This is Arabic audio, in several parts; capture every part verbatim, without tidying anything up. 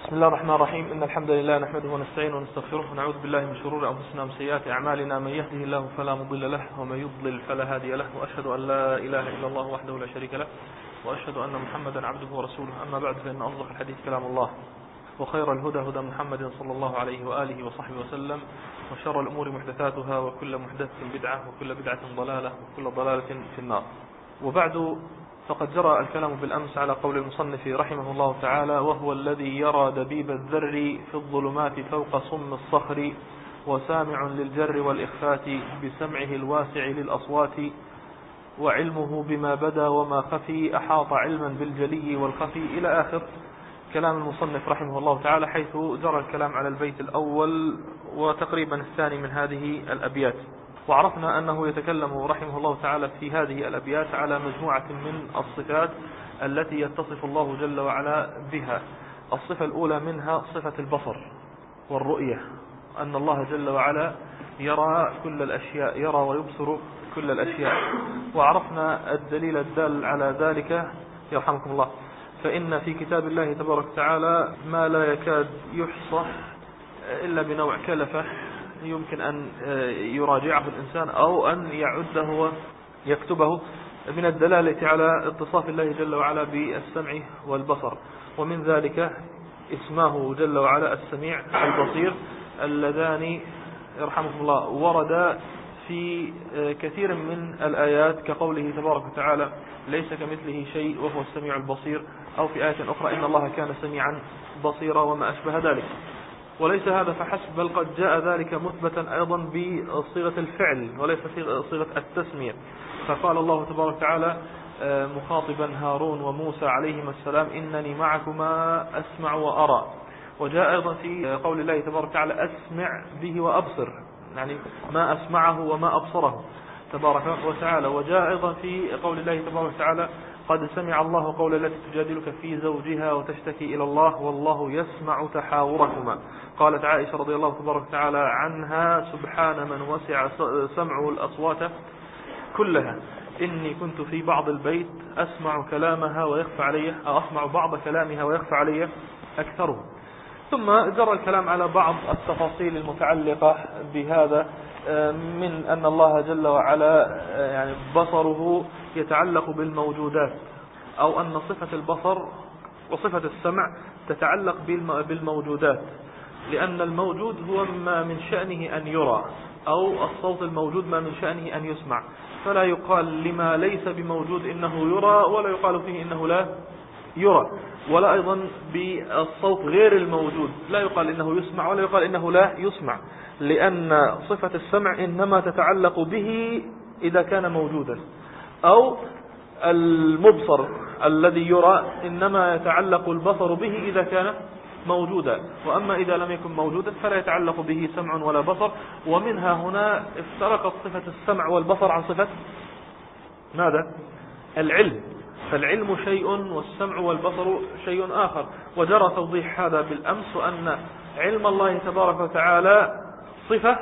بسم الله الرحمن الرحيم. إن الحمد لله نحمده ونستعينه ونستغفره ونعوذ بالله من شرور أنفسنا ومن سيئات أعمالنا. من يهده الله فلا مضل له ومن يضلل فلا هادي له، وأشهد أن لا إله إلا الله وحده لا شريك له، وأشهد أن محمدا عبده ورسوله. أما بعد، فإن أصدق الحديث كلام الله، وخير الهدى هدى محمد صلى الله عليه وآله وصحبه وسلم، وشر الأمور محدثاتها، وكل محدثة بدعة، وكل بدعة ضلالة، وكل ضلالة في النار. وبعد، فقد جرى الكلام بالأمس على قول المصنف رحمه الله تعالى: وهو الذي يرى دبيب الذر في الظلمات فوق صم الصخر، وسامع للجر والإخفات بسمعه الواسع للأصوات، وعلمه بما بدا وما خفي أحاط علما بالجلي والخفي، إلى آخر كلام المصنف رحمه الله تعالى، حيث جرى الكلام على البيت الأول وتقريبا الثاني من هذه الأبيات. وعرفنا أنه يتكلم رحمه الله تعالى في هذه الأبيات على مجموعة من الصفات التي يتصف الله جل وعلا بها. الصفة الأولى منها صفة البصر والرؤية، أن الله جل وعلا يرى كل الأشياء، يرى ويبصر كل الأشياء. وعرفنا الدليل الدال على ذلك يرحمكم الله، فإن في كتاب الله تبارك وتعالى ما لا يكاد يحصى إلا بنوع كلفة يمكن أن يراجعه الإنسان أو أن يعده ويكتبه من الدلالة على اتصاف الله جل وعلا بالسمع والبصر. ومن ذلك اسمه جل وعلا السميع البصير، اللذان يرحمكم الله ورد في كثير من الآيات، كقوله تبارك وتعالى: ليس كمثله شيء وهو السميع البصير، أو في آية أخرى: إن الله كان سميعا بصيرا، وما أشبه ذلك. وليس هذا فحسب، بل قد جاء ذلك مثبتا أيضا بصيغة الفعل وليس صيغة التسمية. فقال الله تبارك وتعالى مخاطبا هارون وموسى عليهما السلام: إنني معكما أسمع وأرى. وجاء أيضا في قول الله تبارك وتعالى: أسمع به وأبصر، يعني ما أسمعه وما أبصره تبارك وتعالى. وجاء أيضا في قول الله تبارك وتعالى: قد سمع الله قول التي تجادلك في زوجها وتشتكي إلى الله والله يسمع تحاوركما. قالت عائشة رضي الله تبارك وتعالى عنها: سبحان من وسع سمعه الأصوات كلها، إني كنت في بعض البيت أسمع كلامها ويخفى علي، أو أسمع بعض كلامها ويخفى علي أكثره. ثم جرى الكلام على بعض التفاصيل المتعلقة بهذا، من أن الله جل وعلا يعني بصره يتعلق بالموجودات، أو أن صفة البصر وصفة السمع تتعلق بالموجودات، لأن الموجود هو ما من شأنه أن يرى، أو الصوت الموجود ما من شأنه أن يسمع. فلا يقال لما ليس بموجود إنه يرى، ولا يقال فيه إنه لا يرى. ولا أيضا بالصوت غير الموجود لا يقال إنه يسمع، ولا يقال إنه لا يسمع، لأن صفة السمع إنما تتعلق به إذا كان موجودا، أو المبصر الذي يرى إنما يتعلق البصر به إذا كان موجودا، وأما إذا لم يكن موجودا فلا يتعلق به سمع ولا بصر. ومنها هنا افترقت صفة السمع والبصر عن صفة ماذا؟ العلم. فالعلم شيء والسمع والبصر شيء آخر. وجرى توضيح هذا بالأمس، وأن علم الله تبارك وتعالى صفة،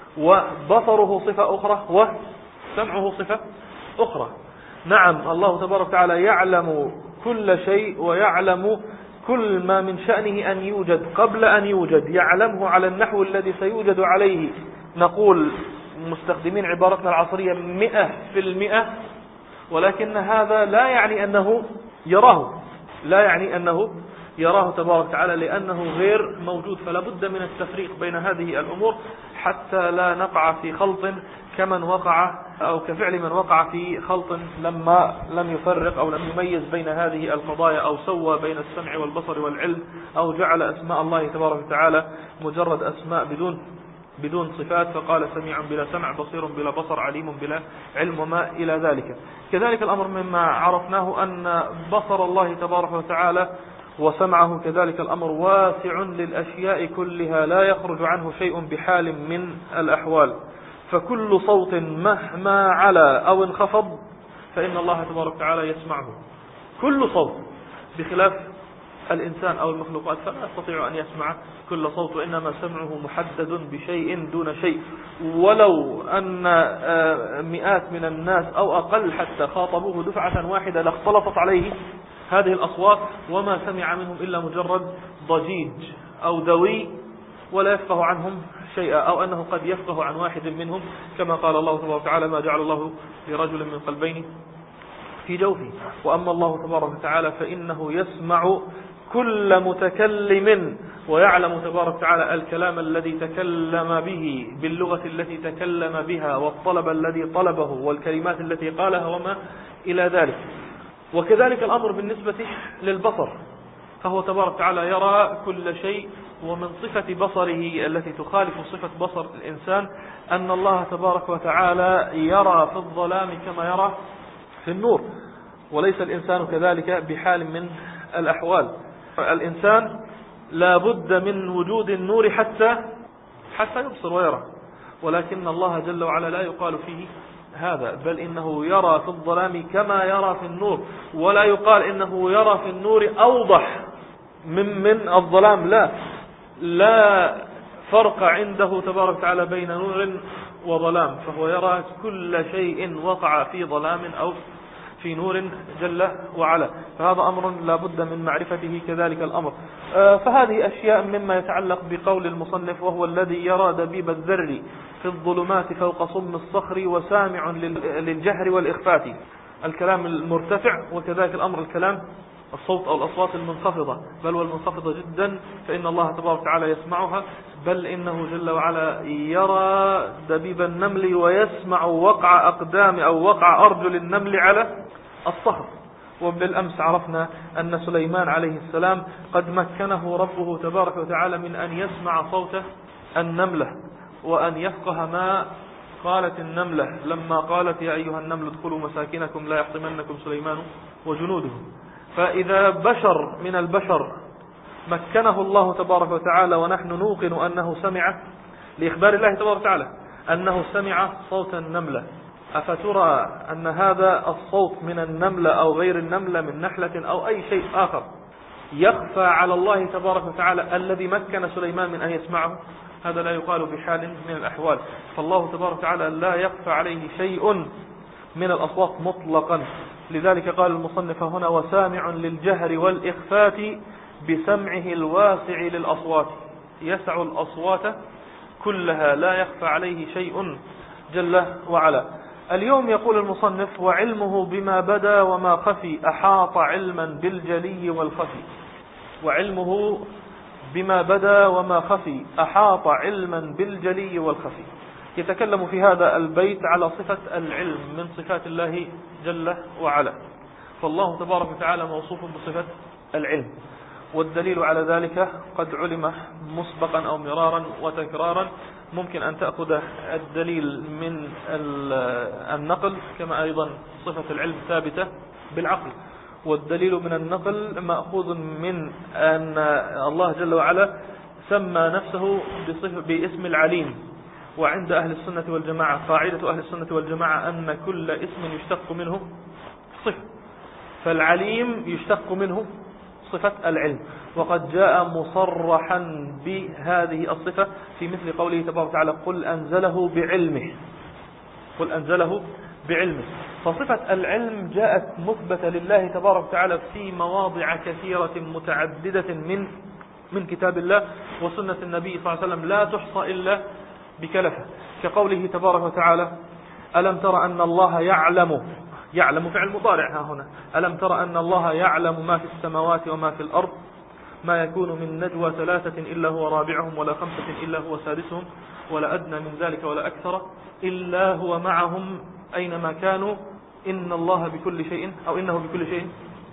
وبصره صفة أخرى، وسمعه صفة أخرى. نعم، الله تبارك وتعالى يعلم كل شيء، ويعلم كل ما من شأنه أن يوجد قبل أن يوجد، يعلمه على النحو الذي سيوجد عليه، نقول مستخدمين عبارتنا العصرية مئة في المئة. ولكن هذا لا يعني أنه يراه، لا يعني أنه يراه تبارك وتعالى، لأنه غير موجود. فلا بد من التفريق بين هذه الأمور حتى لا نقع في خلط كمن وقع، أو كفعل من وقع في خلط لما لم يفرق أو لم يميز بين هذه القضايا، أو سوى بين السمع والبصر والعلم، أو جعل أسماء الله تبارك وتعالى مجرد أسماء بدون بدون صفات، فقال سميع بلا سمع، بصير بلا بصر، عليم بلا علم، وما إلى ذلك. كذلك الأمر مما عرفناه أن بصر الله تبارك وتعالى وسمعه كذلك الأمر واسع للأشياء كلها، لا يخرج عنه شيء بحال من الأحوال. فكل صوت مهما علا أو انخفض فإن الله تبارك وتعالى يسمعه، كل صوت، بخلاف الإنسان أو المخلوقات فلا يستطيع أن يسمع كل صوت، وإنما سمعه محدد بشيء دون شيء. ولو أن مئات من الناس أو أقل حتى خاطبوه دفعة واحدة لاختلطت عليه هذه الأصوات وما سمع منهم إلا مجرد ضجيج أو دوي ولا يفقه عنهم شيئا، أو أنه قد يفقه عن واحد منهم، كما قال الله تبارك وتعالى: ما جعل الله لرجل من قلبين في جوفه. وأما الله تبارك وتعالى فإنه يسمع كل متكلم، ويعلم تبارك وتعالى الكلام الذي تكلم به باللغة التي تكلم بها، والطلب الذي طلبه، والكلمات التي قالها، وما إلى ذلك. وكذلك الأمر بالنسبة للبصر، فهو تبارك وتعالى يرى كل شيء. ومن صفة بصره التي تخالف صفة بصر الإنسان أن الله تبارك وتعالى يرى في الظلام كما يرى في النور، وليس الإنسان كذلك بحال من الأحوال. الإنسان لا بد من وجود النور حتى حتى يبصر ويرى، ولكن الله جل وعلا لا يقال فيه هذا، بل إنه يرى في الظلام كما يرى في النور، ولا يقال إنه يرى في النور أوضح من من الظلام. لا لا فرق عنده تبارك وتعالى بين نور وظلام، فهو يرى كل شيء وقع في ظلام أو في نور جل وعلا. فهذا أمر لا بد من معرفته. كذلك الأمر فهذه أشياء مما يتعلق بقول المصنف: وهو الذي يرى دبيب الذر في الظلمات فوق صم الصخر وسامع للجهر والإخفات، الكلام المرتفع. وكذلك الأمر الكلام الصوت أو الأصوات المنخفضة، بل والمنخفضة جدا، فإن الله تبارك وتعالى يسمعها. بل إنه جل وعلا يرى دبيب النمل ويسمع وقع أقدام أو وقع أرجل النمل على الصخر. وبالأمس عرفنا أن سليمان عليه السلام قد مكنه ربه تبارك وتعالى من أن يسمع صوت النملة، وأن يفقه ما قالت النملة لما قالت: يا أيها النمل ادخلوا مساكنكم لا يحطمنكم سليمان وجنوده. فإذا بشر من البشر مكنه الله تبارك وتعالى، ونحن نوقن أنه سمع، لإخبار الله تبارك وتعالى أنه سمع صوت النملة، أفترى أن هذا الصوت من النملة أو غير النملة، من نحلة أو أي شيء آخر، يخفى على الله تبارك وتعالى الذي مكن سليمان من أن يسمعه؟ هذا لا يقال بحال من الأحوال. فالله تبارك وتعالى لا يخفى عليه شيء من الأصوات مطلقا. لذلك قال المصنف هنا: وسامع للجهر والإخفات بسمعه الواسع للأصوات، يسع الأصوات كلها، لا يخفى عليه شيء جل وعلا. اليوم يقول المصنف: وعلمه بما بدا وما خفي أحاط علما بالجلي والخفي. وعلمه بما بدا وما خفي أحاط علما بالجلي والخفي. يتكلم في هذا البيت على صفة العلم من صفات الله جل وعلا. فالله تبارك وتعالى موصوف بصفة العلم، والدليل على ذلك قد علم مسبقا أو مرارا وتكرارا. ممكن أن تأخذ الدليل من النقل، كما أيضا صفة العلم ثابتة بالعقل، والدليل من النقل مأخوذ من أن الله جل وعلا سمى نفسه باسم العليم. وعند أهل السنة والجماعة قاعدة أهل السنة والجماعة أن كل اسم يشتق منه صفة، فالعليم يشتق منه صفة العلم، وقد جاء مصرحا بهذه الصفة في مثل قوله تبارك وتعالى: قل أنزله بعلمه، قل أنزله بعلمه. فصفة العلم جاءت مثبتة لله تبارك وتعالى في مواضع كثيرة متعددة من من كتاب الله وسنة النبي صلى الله عليه وسلم، لا تحصى إلا بكلفة، كقوله تبارك وتعالى: ألم تر أن الله يعلم، يعلم فعل مضارع ها هنا، ألم تر أن الله يعلم ما في السماوات وما في الأرض، ما يكون من نجوى ثلاثة إلا هو رابعهم ولا خمسة إلا هو سادسهم ولا أدنى من ذلك ولا أكثر إلا هو معهم أينما كانوا إن الله بكل شيء أو إنه بكل شيء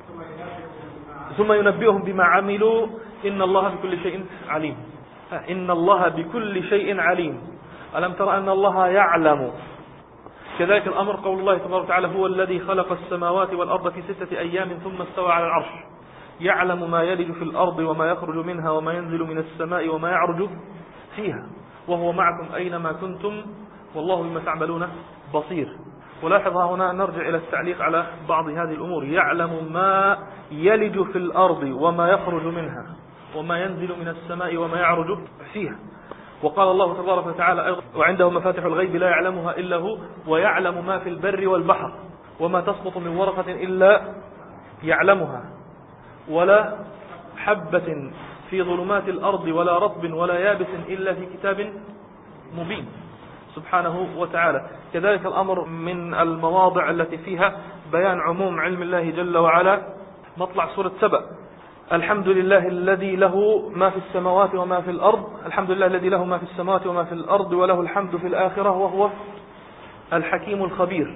ثم ينبئهم بما عملوا إن الله بكل شيء عليم. إن الله بكل شيء عليم. ألم تر أن الله يعلم. كذلك الأمر قول الله تبارك وتعالى: هو الذي خلق السماوات والأرض في ستة أيام ثم استوى على العرش يعلم ما يلج في الأرض وما يخرج منها وما ينزل من السماء وما يعرج فيها وهو معكم أينما كنتم والله بما تعملون بصير. ولاحظ هنا نرجع إلى التعليق على بعض هذه الأمور: يعلم ما يلج في الأرض وما يخرج منها وما ينزل من السماء وما يعرج فيها. وقال الله تبارك وتعالى أيضا: وعنده مفاتح الغيب لا يعلمها إلا هو ويعلم ما في البر والبحر وما تسقط من ورقة إلا يعلمها ولا حبة في ظلمات الأرض ولا رطب ولا يابس إلا في كتاب مبين سبحانه وتعالى. كذلك الأمر من المواضع التي فيها بيان عموم علم الله جل وعلا مطلع سورة سبأ: الحمد لله الذي له ما في السماوات وما في الأرض الحمد لله الذي له ما في السماوات وما في الأرض وله الحمد في الآخرة وهو الحكيم الخبير،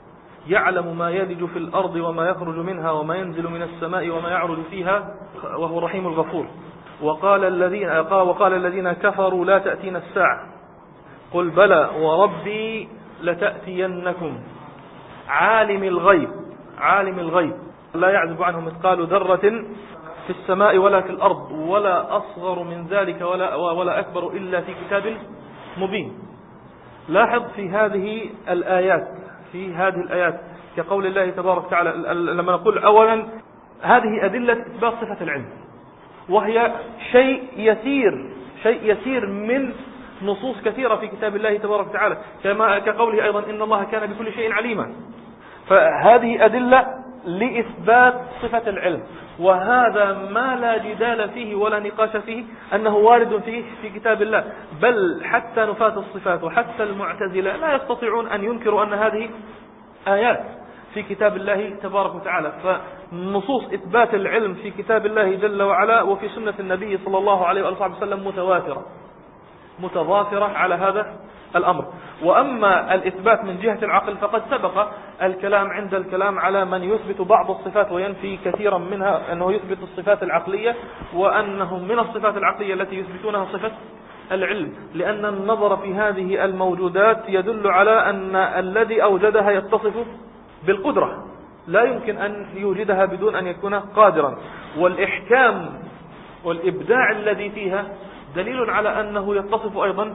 يعلم ما يلج في الأرض وما يخرج منها وما ينزل من السماء وما يعرج فيها وهو الرحيم الغفور. وقال الذين وقال الذين كفروا لا تأتينا الساعة قل بلى وربي لتأتينكم عالم الغيب عالم الغيب لا يعزب عنه مثقال ذرة في السماء ولا في الأرض ولا أصغر من ذلك ولا ولا أكبر إلا في كتاب مبين. لاحظ في هذه الآيات في هذه الآيات كقول الله تبارك وتعالى لما نقول أولا هذه أدلة إثبات صفة العلم، وهي شيء يسير شيء يسير من نصوص كثيرة في كتاب الله تبارك وتعالى، كما كقوله أيضا إن الله كان بكل شيء عليما. فهذه أدلة لإثبات صفة العلم، وهذا ما لا جدال فيه ولا نقاش فيه أنه وارد فيه في كتاب الله، بل حتى نفاة الصفات وحتى المعتزلة لا يستطيعون أن ينكروا أن هذه آيات في كتاب الله تبارك وتعالى. فنصوص إثبات العلم في كتاب الله جل وعلا وفي سنة النبي صلى الله عليه وآله وسلم متواترة متضافرة على هذا الأمر. وأما الإثبات من جهة العقل فقد سبق الكلام عند الكلام على من يثبت بعض الصفات وينفي كثيرا منها، أنه يثبت الصفات العقلية، وأنه من الصفات العقلية التي يثبتونها صفة العلم، لأن النظر في هذه الموجودات يدل على أن الذي أوجدها يتصف بالقدرة، لا يمكن أن يوجدها بدون أن يكون قادرا. والإحكام والإبداع الذي فيها دليل على أنه يتصف أيضا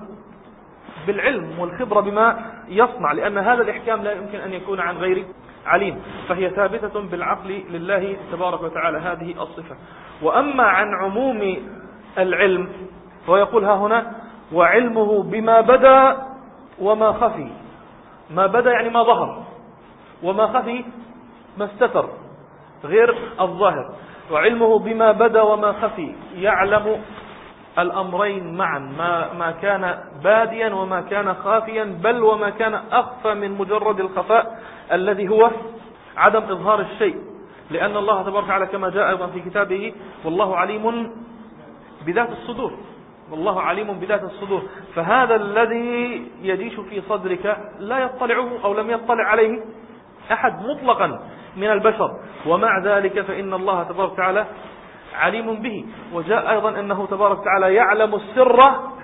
بالعلم والخبرة بما يصنع، لأن هذا الإحكام لا يمكن أن يكون عن غير عليم، فهي ثابتة بالعقل لله تبارك وتعالى هذه الصفة. وأما عن عموم العلم ويقول ها هنا وعلمه بما بدا وما خفي. ما بدا يعني ما ظهر، وما خفي ما استتر غير الظاهر. وعلمه بما بدا وما خفي يعلم الأمرين معا، ما, ما كان باديا وما كان خافيا، بل وما كان أخفى من مجرد الخفاء الذي هو عدم إظهار الشيء، لأن الله تبارك وتعالى كما جاء أيضا في كتابه والله عليم بذات الصدور والله عليم بذات الصدور. فهذا الذي يجيش في صدرك لا يطلعه أو لم يطلع عليه أحد مطلقا من البشر، ومع ذلك فإن الله تبارك وتعالى عليم به. وجاء أيضا أنه تبارك وتعالى يعلم السر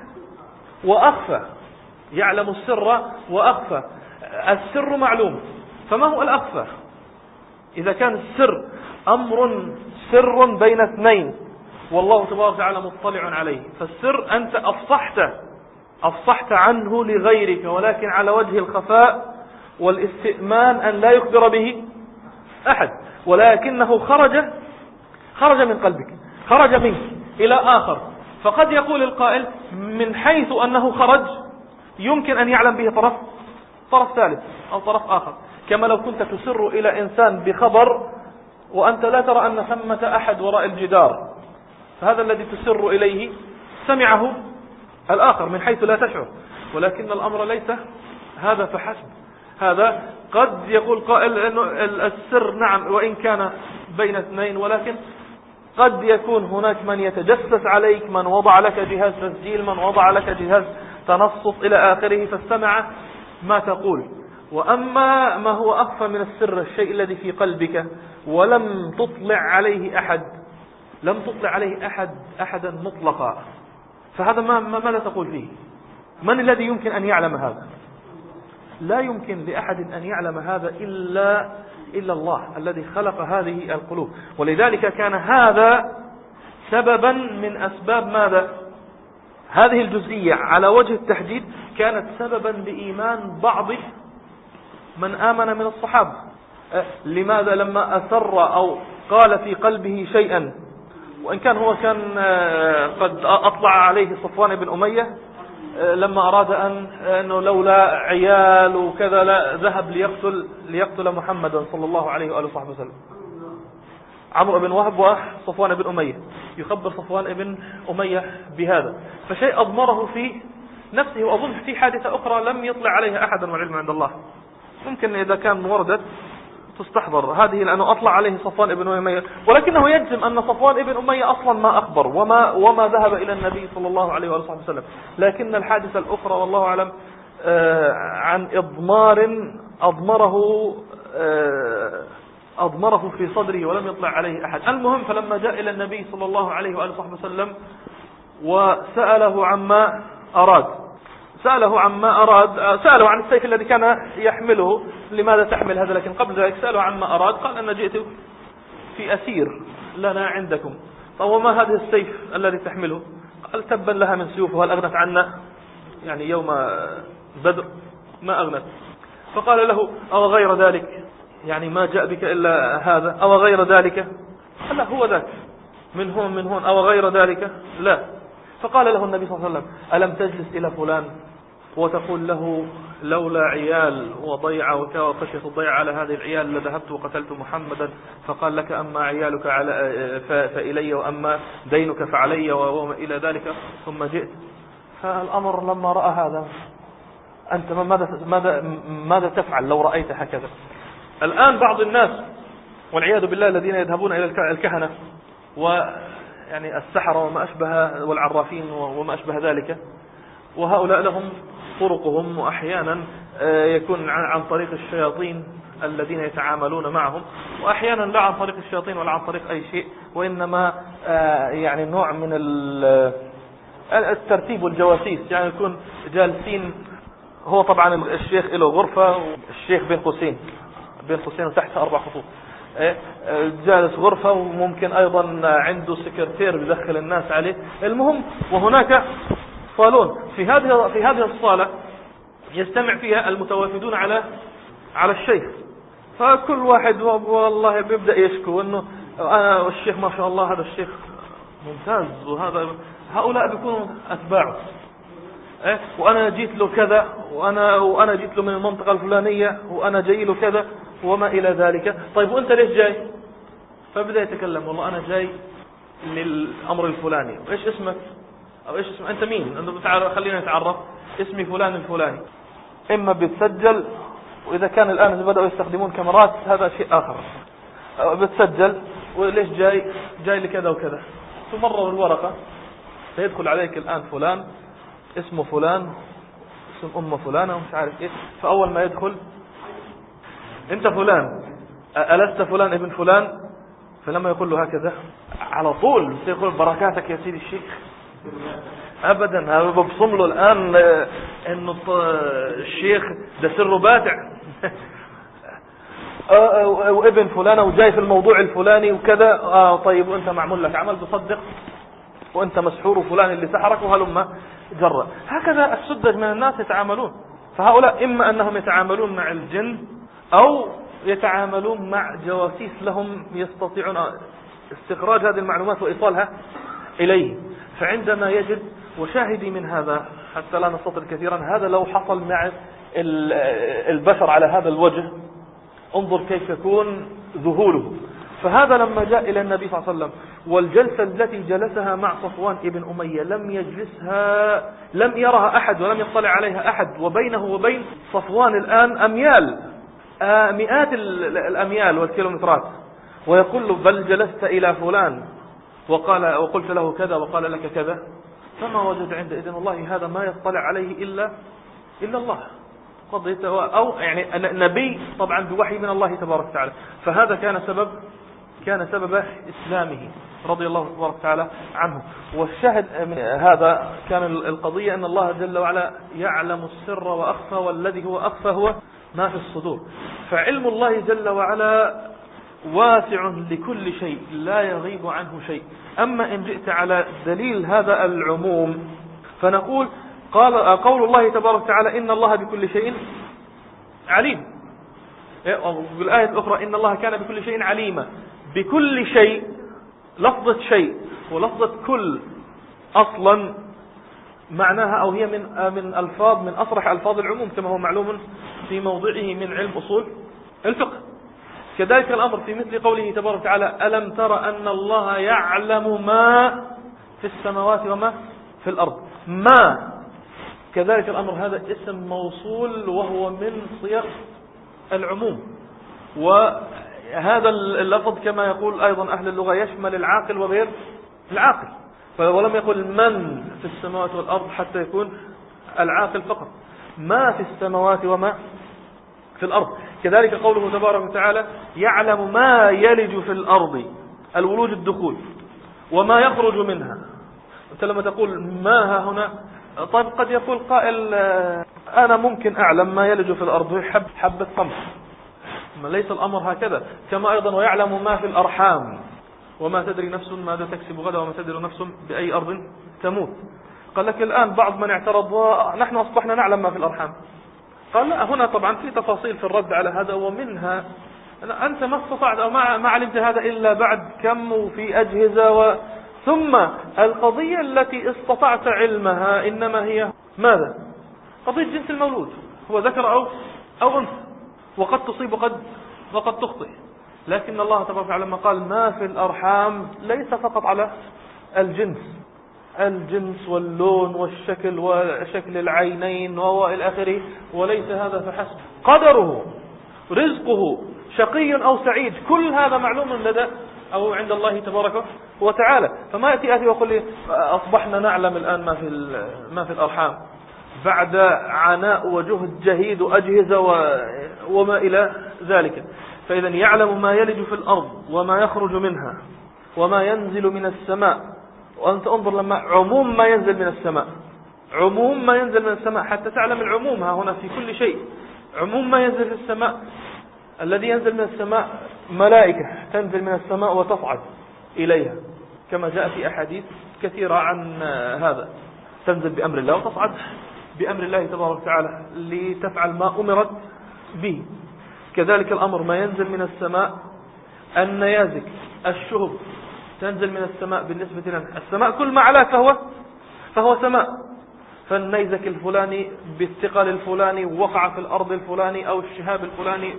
وأخفى يعلم السر وأخفى. السر معلوم، فما هو الأخفى؟ إذا كان السر أمر سر بين اثنين والله تبارك وتعالى مطلع عليه، فالسر أنت أفصحت أفصحت عنه لغيرك، ولكن على وجه الخفاء والاستئمان أن لا يخبر به أحد، ولكنه خرج خرج من قلبك، خرج منك إلى آخر. فقد يقول القائل من حيث أنه خرج يمكن أن يعلم به طرف طرف ثالث أو طرف آخر، كما لو كنت تسر إلى إنسان بخبر وأنت لا ترى أن ثمة أحد وراء الجدار، فهذا الذي تسر إليه سمعه الآخر من حيث لا تشعر، ولكن الأمر ليس هذا فحسب. هذا قد يقول قائل أنه السر نعم وإن كان بين اثنين، ولكن قد يكون هناك من يتجسس عليك، من وضع لك جهاز تسجيل، من وضع لك جهاز تنصت إلى آخره فاستمع ما تقول. وأما ما هو أخفى من السر، الشيء الذي في قلبك ولم تطلع عليه أحد لم تطلع عليه أحد أحدا مطلقا، فهذا ما ماذا تقول فيه؟ من الذي يمكن أن يعلم هذا؟ لا يمكن لأحد أن يعلم هذا إلا إلا الله الذي خلق هذه القلوب. ولذلك كان هذا سببا من أسباب ماذا؟ هذه الجزئية على وجه التحديد كانت سببا لإيمان بعض من آمن من الصحابة. لماذا؟ لما أسر أو قال في قلبه شيئا، وإن كان هو كان قد أطلع عليه صفوان بن أمية لما أراد أن أنه لولا عيال وكذا لا ذهب ليقتل ليقتل محمدا صلى الله عليه وآله وصحبه وسلم. عمرو بن وهب وصفوان بن أمية، يخبر صفوان بن أمية بهذا، فشيء أضمره في نفسه. وأظن في حادثة أخرى لم يطلع عليها أحد والعلم عند الله، ممكن إذا كان وردت تستحضر هذه، لأنه أطلع عليه صفوان بن أمية، ولكنه يجزم أن صفوان بن أمية أصلا ما أخبر وما وما ذهب إلى النبي صلى الله عليه وآله وسلم. لكن الحادثة الأخرى والله أعلم عن إضمار أضمره أضمره في صدره ولم يطلع عليه أحد. المهم، فلما جاء إلى النبي صلى الله عليه وآله وسلم وسأله عما أراد سأله عما أراد سأله عن السيف الذي كان يحمله، لماذا تحمل هذا؟ لكن قبل ذلك سأله عما أراد، قال أن جئت في أسير لنا عندكم. طب وما هذا السيف الذي تحمله؟ قال تبا لها من سيوفها، هل أغنت عنا يعني يوم بدر؟ ما أغنت. فقال له أو غير ذلك، يعني ما جاء بك إلا هذا، أو غير ذلك؟ قال لا هو ذاك، من هون من هون، أو غير ذلك؟ لا. فقال له النبي صلى الله عليه وسلم ألم تجلس إلى فلان وتقول له لولا عيال وضيعة وخشية الضيعة على هذه العيال لذهبت وقتلت محمدا؟ فقال لك أما عيالك على فإلي، وأما دينك فعلي، وما إلى ذلك. ثم جئت. فالأمر لما رأى هذا، أنت ماذا, ماذا, ماذا تفعل لو رأيت هكذا؟ الآن بعض الناس والعياذ بالله الذين يذهبون إلى الكهنة ويعني السحرة وما أشبه والعرافين وما أشبه ذلك، وهؤلاء لهم طرقهم، وأحيانا يكون عن طريق الشياطين الذين يتعاملون معهم، وأحيانا لا عن طريق الشياطين ولا عن طريق أي شيء، وإنما يعني نوع من الترتيب والجواسيس. يعني يكون جالسين، هو طبعا الشيخ له غرفة، الشيخ بين قوسين بين قوسين وتحتها أربع خطوط، جالس غرفة، وممكن أيضا عنده سكرتير بيدخل الناس عليه. المهم، وهناك صالون في هذه في هذه الصالة يستمع فيها المتوافدون على على الشيخ. فكل واحد والله بيبدأ يشكو انه انا والشيخ ما شاء الله هذا الشيخ ممتاز، وهذا هؤلاء بيكونوا اتباعه، إيه؟ وانا جيت له كذا، وانا وانا جيت له من المنطقة الفلانية، وانا جاي له كذا وما الى ذلك. طيب وانت ليش جاي؟ فبدأ يتكلم، والله انا جاي للامر الفلاني. وايش اسمك؟ او ايش اسم انت مين؟ انت تعال خلينا نتعرف، اسمي فلان الفلاني. اما بتسجل، واذا كان الان بدأوا يستخدمون كاميرات هذا شيء اخر، بتسجل وليش جاي؟ جاي لكذا وكذا. تمرر الورقة، سيدخل عليك الان فلان اسمه فلان، اسم امه فلانة ومش عارف ايه. فاول ما يدخل انت فلان، ألست فلان ابن فلان؟ فلما يقول له هكذا على طول سيقول بركاتك يا سيدي الشيخ. ابدا، هذا ببصم له الان انه الشيخ ده سره باتع وابن فلانة وجاي في الموضوع الفلاني وكذا. آه طيب وانت معمول لك عمل بصدق، وانت مسحور فلان اللي سحرك، وهلما جرى. هكذا السذج من الناس يتعاملون. فهؤلاء اما انهم يتعاملون مع الجن، او يتعاملون مع جواسيس لهم يستطيعون استخراج هذه المعلومات وايصالها اليه. فعندما يجد، وشاهدي من هذا حتى لا نستطيل كثيرا، هذا لو حصل مع البشر على هذا الوجه، انظر كيف يكون ذهوله. فهذا لما جاء إلى النبي صلى الله عليه وسلم، والجلسة التي جلسها مع صفوان ابن أمية لم يجلسها لم يرها أحد ولم يطلع عليها أحد، وبينه وبين صفوان الآن أميال، آه مئات الأميال والكيلومترات، ويقول له بل جلست إلى فلان وقال وقلت له كذا وقال لك كذا. فما وجد عند إذن الله هذا ما يطلع عليه إلا إلا الله، أو يعني نبي طبعا بوحي من الله تبارك وتعالى. فهذا كان سبب كان سبب إسلامه رضي الله تبارك وتعالى عنه. والشاهد من هذا كان القضية أن الله جل وعلا يعلم السر وأخفى، والذي هو أخفى هو ما في الصدور. فعلم الله جل وعلا واسع لكل شيء لا يغيب عنه شيء. أما إن جئت على دليل هذا العموم فنقول قال قول الله تبارك وتعالى إن الله بكل شيء عليم. بالآية الأخرى إن الله كان بكل شيء عليما. بكل شيء، لفظة شيء ولفظة كل أصلا معناها أو هي من من ألفاظ من أصرح ألفاظ العموم، كما هو معلوم في موضعه من علم أصول الفقه. كذلك الأمر في مثل قوله تبارك وتعالى ألم تر أن الله يعلم ما في السماوات وما في الأرض. ما كذلك الأمر هذا اسم موصول وهو من صيغ العموم، وهذا اللفظ كما يقول أيضا أهل اللغة يشمل العاقل وغير العاقل، ولم يقل من في السماوات والأرض حتى يكون العاقل فقط. ما في السماوات وما في الأرض. كذلك قوله تبارك وتعالى يعلم ما يلج في الأرض، الولوج الدخول، وما يخرج منها. أنت لما تقول ما ها هنا، طيب قد يقول قائل أنا ممكن أعلم ما يلج في الأرض حب حبة قمح، ليس الأمر هكذا. كما أيضا ويعلم ما في الأرحام وما تدري نفس ماذا تكسب غدا وما تدري نفس بأي أرض تموت. قال لك الآن بعض من اعترض نحن أصبحنا نعلم ما في الأرحام. قال لا، هنا طبعا في تفاصيل في الرد على هذا، ومنها أنت ما استطعت أو ما علمت هذا إلا بعد كم وفي أجهزة و... ثم القضية التي استطعت علمها إنما هي ماذا؟ قضية جنس المولود، هو ذكر أو أو أنثى، وقد تصيب وقد وقد تخطئ. لكن الله تبارك وتعالى لما قال ما في الأرحام ليس فقط على الجنس الجنس واللون والشكل وشكل العينين وإلى آخره، وليس هذا فحسب. قدره، رزقه، شقي أو سعيد، كل هذا معلوم لدى أو عند الله تبارك وتعالى. فما يأتي آتي ويقول لي أصبحنا نعلم الآن ما في ما في الأرحام بعد عناء وجهد جهيد وأجهزة وما إلى ذلك. فإذا يعلم ما يلج في الأرض وما يخرج منها وما ينزل من السماء. وأنت انظر لما عموم ما ينزل من السماء، عموم ما ينزل من السماء حتى تعلم العموم ها هنا في كل شيء. عموم ما ينزل في السماء، الذي ينزل من السماء ملائكة تنزل من السماء وتصعد إليها، كما جاء في أحاديث كثيرة عن هذا. تنزل بأمر الله وتصعد بأمر الله تبارك وتعالى لتفعل ما أمرت به. كذلك الأمر ما ينزل من السماء، النيازك، الشهب تنزل من السماء. بالنسبة لنا السماء كل ما علا فهو فهو سماء. فالنيزك الفلاني بالثقل الفلاني وقع في الأرض الفلاني أو الشهاب الفلاني.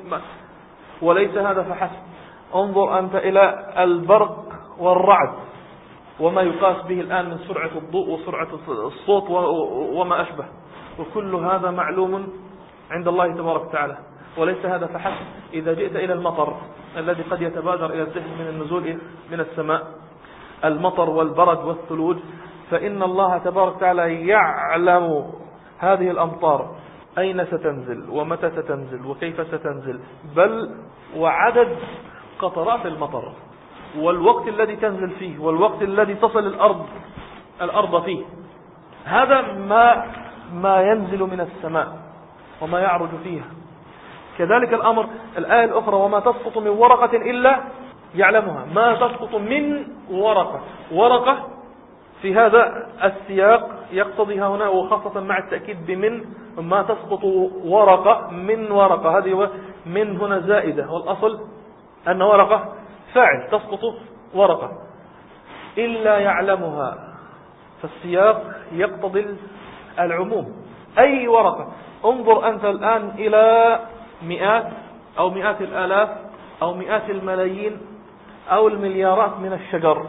وليس هذا فحسب، انظر أنت إلى البرق والرعد وما يقاس به الآن من سرعة الضوء وسرعة الصوت وما أشبه، وكل هذا معلوم عند الله تبارك وتعالى. وليس هذا فحسب، إذا جئت إلى المطر الذي قد يتبادر إلى الذهن من النزول من السماء، المطر والبرد والثلوج، فإن الله تبارك وتعالى يعلم هذه الأمطار أين ستنزل ومتى ستنزل وكيف ستنزل، بل وعدد قطرات المطر والوقت الذي تنزل فيه والوقت الذي تصل الأرض الأرض فيه. هذا ما ما ينزل من السماء وما يعرج فيها. كذلك الأمر الآية الأخرى وما تسقط من ورقة إلا يعلمها. ما تسقط من ورقة، ورقة في هذا السياق يقتضيها هنا، وخاصة مع التأكيد بمن، ما تسقط ورقة من ورقة، هذه من هنا زائدة، والأصل أن ورقة فاعل تسقط ورقة إلا يعلمها. فالسياق يقتضي العموم، أي ورقة. انظر أنت الآن إلى مئات أو مئات الآلاف أو مئات الملايين أو المليارات من الشجر،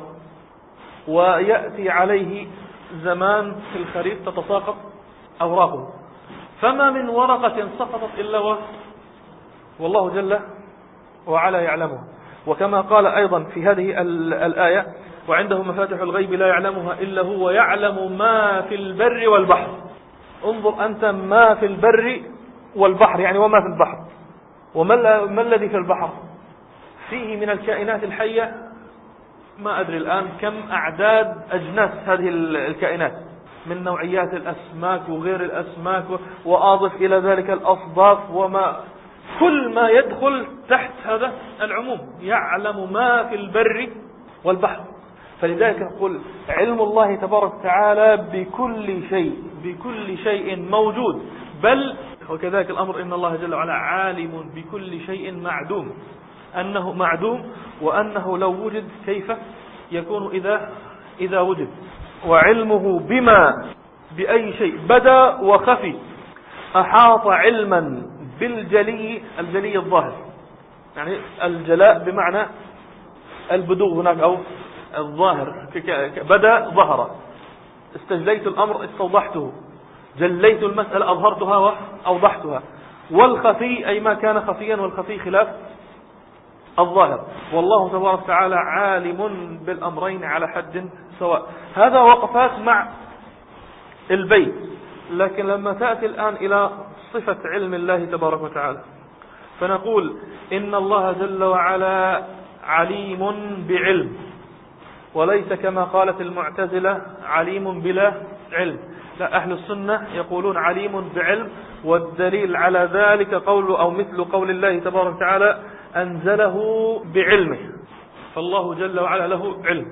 ويأتي عليه زمان في الخريف تتساقط أوراقه، فما من ورقة سقطت إلا و... والله جل وعلا يعلمها. وكما قال أيضا في هذه الآية وعنده مفاتح الغيب لا يعلمها إلا هو يعلم ما في البر والبحر. انظر أنت ما في البر والبحر، يعني وما في البحر، وما الذي في البحر؟ فيه من الكائنات الحية ما أدري الآن كم أعداد أجناس هذه الكائنات من نوعيات الأسماك وغير الأسماك، وأضف إلى ذلك الأصداف وما كل ما يدخل تحت هذا العموم. يعلم ما في البر والبحر. فلذلك نقول علم الله تبارك وتعالى بكل شيء، بكل شيء موجود. بل وكذلك الأمر إن الله جل وعلا عالم بكل شيء معدوم، أنه معدوم وأنه لو وجد كيف يكون إذا إذا وجد. وعلمه بما بأي شيء بدا وخفي، أحاط علما بالجلي، الجلي الظاهر يعني الجلاء بمعنى البدو هناك أو الظاهر، بدأ ظهر، استجليت الأمر استوضحته، جليت المسألة أظهرتها وأوضحتها. والخفي أي ما كان خفيا، والخفي خلاف الظاهر. والله تبارك وتعالى عالم بالأمرين على حد سواء. هذا وقفات مع البيت. لكن لما تأتي الآن إلى صفة علم الله تبارك وتعالى فنقول إن الله جل وعلا عليم بعلم، وليس كما قالت المعتزلة عليم بلا علم. لا، أهل السنة يقولون عليم بعلم، والدليل على ذلك قول أو مثل قول الله تبارك وتعالى أنزله بعلمه. فالله جل وعلا له علم،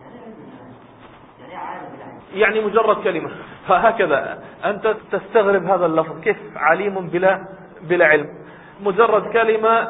يعني مجرد كلمة. فهكذا أنت تستغرب هذا اللفظ، كيف عليم بلا بلا علم؟ مجرد كلمة.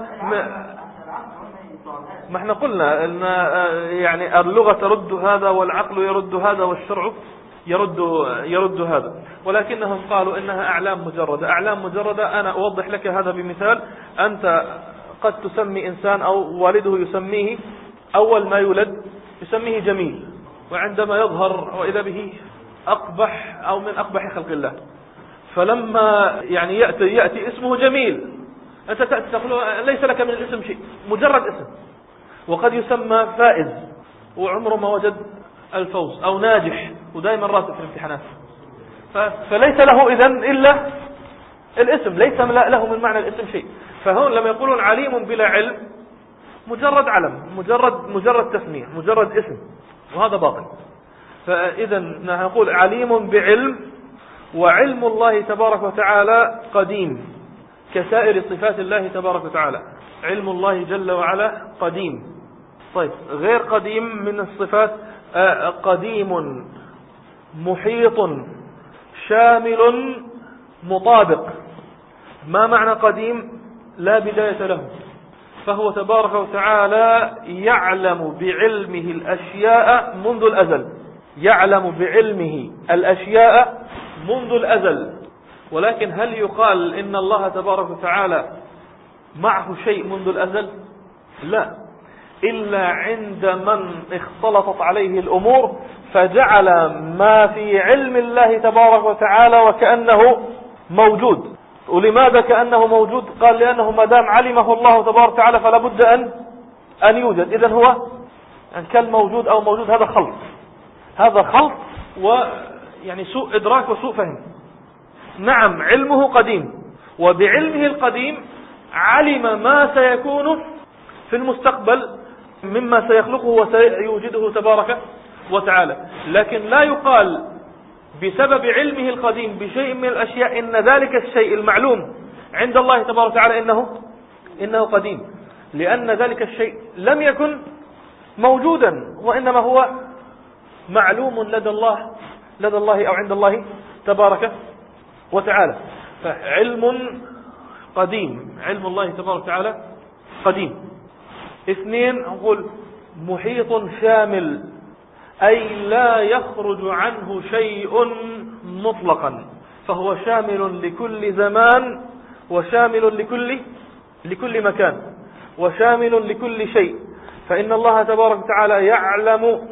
ما احنا قلنا ان يعني اللغة ترد هذا، والعقل يرد هذا، والشرع يرد يرد هذا، ولكنهم قالوا انها اعلام مجردة. اعلام مجردة انا اوضح لك هذا بمثال. انت قد تسمي انسان او والده يسميه اول ما يولد يسميه جميل، وعندما يظهر واذا به اقبح او من اقبح خلق الله، فلما يعني يأتي, يأتي اسمه جميل انت تقول ليس لك من الاسم شيء، مجرد اسم. وقد يسمى فائز وعمره ما وجد الفوز، او ناجح ودائما راسب في الامتحانات، فليس له اذن الا الاسم، ليس له من معنى الاسم شيء. فهون لما يقولون عليم بلا علم، مجرد علم، مجرد مجرد تسمية، مجرد اسم، وهذا باطل. فاذا نقول عليم بعلم، وعلم الله تبارك وتعالى قديم كسائر صفات الله تبارك وتعالى. علم الله جل وعلا قديم. طيب، غير قديم من الصفات قديم محيط شامل مطابق. ما معنى قديم؟ لا بداية له، فهو تبارك وتعالى يعلم بعلمه الأشياء منذ الأزل، يعلم بعلمه الأشياء منذ الأزل. ولكن هل يقال إن الله تبارك وتعالى معه شيء منذ الأزل؟ لا، إلا عند من اختلطت عليه الأمور فجعل ما في علم الله تبارك وتعالى وكأنه موجود. ولماذا كأنه موجود؟ قال لأنه ما دام علمه الله تبارك وتعالى فلا بد أن أن يوجد. إذن هو أن كان موجود أو موجود، هذا خلط، هذا خلط ويعني سوء إدراك وسوء فهم. نعم، علمه قديم، وبعلمه القديم علم ما سيكون في المستقبل مما سيخلقه وسيوجده تبارك وتعالى. لكن لا يقال بسبب علمه القديم بشيء من الأشياء إن ذلك الشيء المعلوم عند الله تبارك وتعالى إنه إنه قديم، لأن ذلك الشيء لم يكن موجودا، وإنما هو معلوم لدى الله لدى الله أو عند الله تبارك وتعالى. فعلم قديم، علم الله تبارك وتعالى قديم. اثنين، نقول محيط شامل، أي لا يخرج عنه شيء مطلقا، فهو شامل لكل زمان، وشامل لكل لكل مكان، وشامل لكل شيء. فإن الله تبارك وتعالى يعلم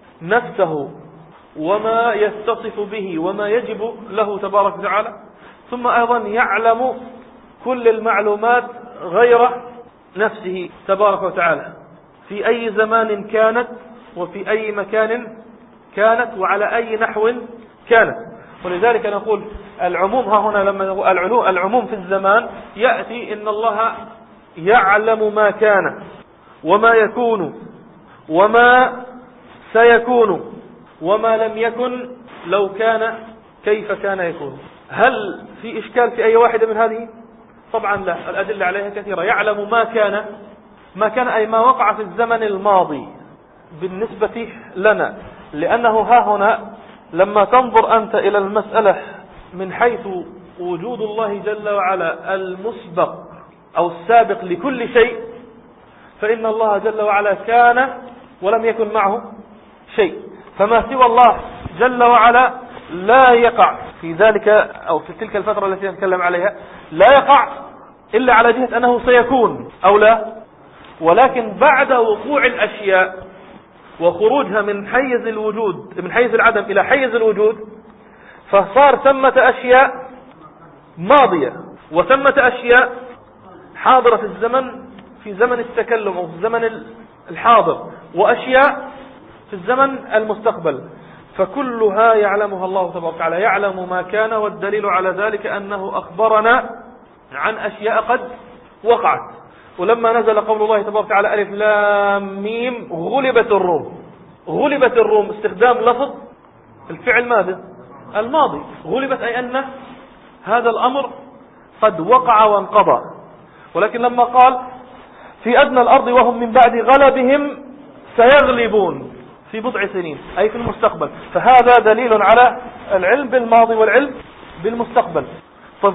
نفسه وما يتصف به وما يجب له تبارك وتعالى، ثم أيضا يعلم كل المعلومات غير نفسه تبارك وتعالى في أي زمان كانت، وفي أي مكان كانت، وعلى أي نحو كانت. ولذلك نقول العموم ها هنا، لما نقول العموم في الزمان يأتي إن الله يعلم ما كان وما يكون وما سيكون وما لم يكن لو كان كيف كان يكون. هل في إشكال في أي واحدة من هذه؟ طبعا لا، الأدلة عليها كثيرة. يعلم ما كان، ما كان أي ما وقع في الزمن الماضي بالنسبة لنا، لأنه ها هنا لما تنظر أنت إلى المسألة من حيث وجود الله جل وعلا المسبق أو السابق لكل شيء، فإن الله جل وعلا كان ولم يكن معه شيء، فما سوى الله جل وعلا لا يقع في ذلك أو في تلك الفترة التي نتكلم عليها، لا يقع إلا على جهة أنه سيكون أو لا ولكن بعد وقوع الأشياء وخروجها من حيز الوجود من حيز العدم إلى حيز الوجود، فصار ثمة أشياء ماضية وثمة أشياء حاضرة في الزمن في زمن التكلم أو في الزمن الحاضر، وأشياء في الزمن المستقبل، فكلها يعلمها الله تبارك وتعالى، يعلم ما كان. والدليل على ذلك أنه أخبرنا عن أشياء قد وقعت. ولما نزل قول الله تبارك وتعالى ألف لام ميم غلبت الروم، غلبت الروم استخدام لفظ الفعل ماذا؟ الماضي. غلبت أي أن هذا الأمر قد وقع وانقضى. ولكن لما قال في أدنى الأرض وهم من بعد غلبهم سيغلبون في بضع سنين أي في المستقبل، فهذا دليل على العلم بالماضي والعلم بالمستقبل. طب